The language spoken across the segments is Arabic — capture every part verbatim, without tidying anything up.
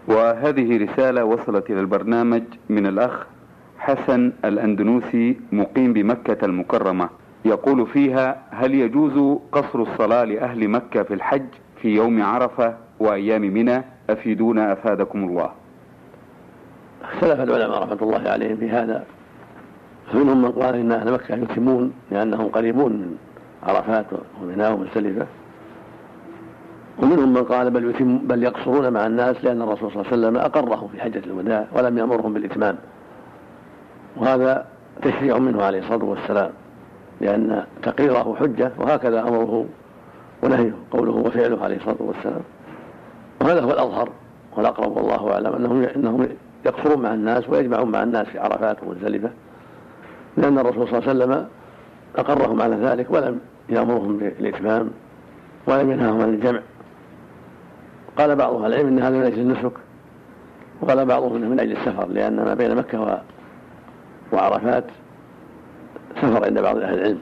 وهذه رسالة وصلت إلى البرنامج من الأخ حسن الأندنوسي مقيم بمكة المكرمة، يقول فيها: هل يجوز قصر الصلاة لأهل مكة في الحج في يوم عرفة وأيام منى؟ أفيدونا أفادكم الله. اختلف العلماء رحمة الله عليهم في هذا، فمنهم من قال إن أهل مكة يتمون لأنهم قريبون من عرفات ومنى ومزدلفة، ومنهم من قال بل, يتم بل يقصرون مع الناس لأن الرسول صلى الله عليه وسلم أقرهم في حجة الوداع ولم يأمرهم بالإتمام، وهذا تشريع منه عليه الصلاة والسلام، لأن تقريره حجة، وهكذا أمره ونهيه قوله وفعله عليه الصلاة والسلام. وهذا هو الأظهر والأقرب والله أعلم، أنهم إنهم يقصرون مع الناس ويجمعون مع الناس في عرفات ومزدلفة، لأن الرسول صلى الله عليه وسلم أقرهم على ذلك ولم يأمرهم بالإتمام ولم ينهاهم عن الجمع. قال بعض أهل العلم إن هذا من أجل النسك، وقال بعضهم إنه من أجل السفر، لأن ما بين مكة وعرفات سفر عند بعض أهل العلم.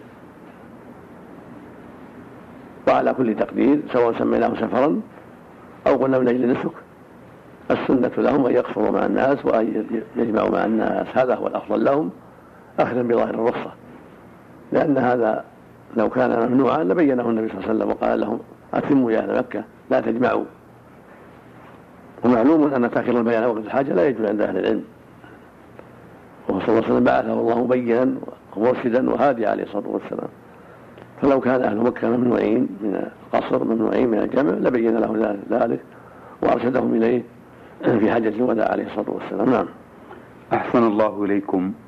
وعلى كل تقدير سواء سميناه سفرا أو قلنا من أجل النسك، السنة لهم أن يقصروا مع الناس وأن يجمعوا مع الناس، هذا هو الأفضل لهم أخذا بظاهر الرخصة، لأن هذا لو كان ممنوعا لبينه النبي صلى الله عليه وسلم وقال لهم أتموا يا أهل مكة لا تجمعوا. ومعلوم أن تأخير البيان وقت الحاجة لا يجوز عند أهل العلم، وصلى الله عليه وسلم بعثه الله مبينا ومرشدا وهاديا عليه الصلاة والسلام، فلو كان أهل مكة ممنوعين من القصر ممنوعين من الجمع لبين له ذلك وأرشدهم إليه في حجة الوداع عليه الصلاة والسلام. نعم. أحسن الله إليكم.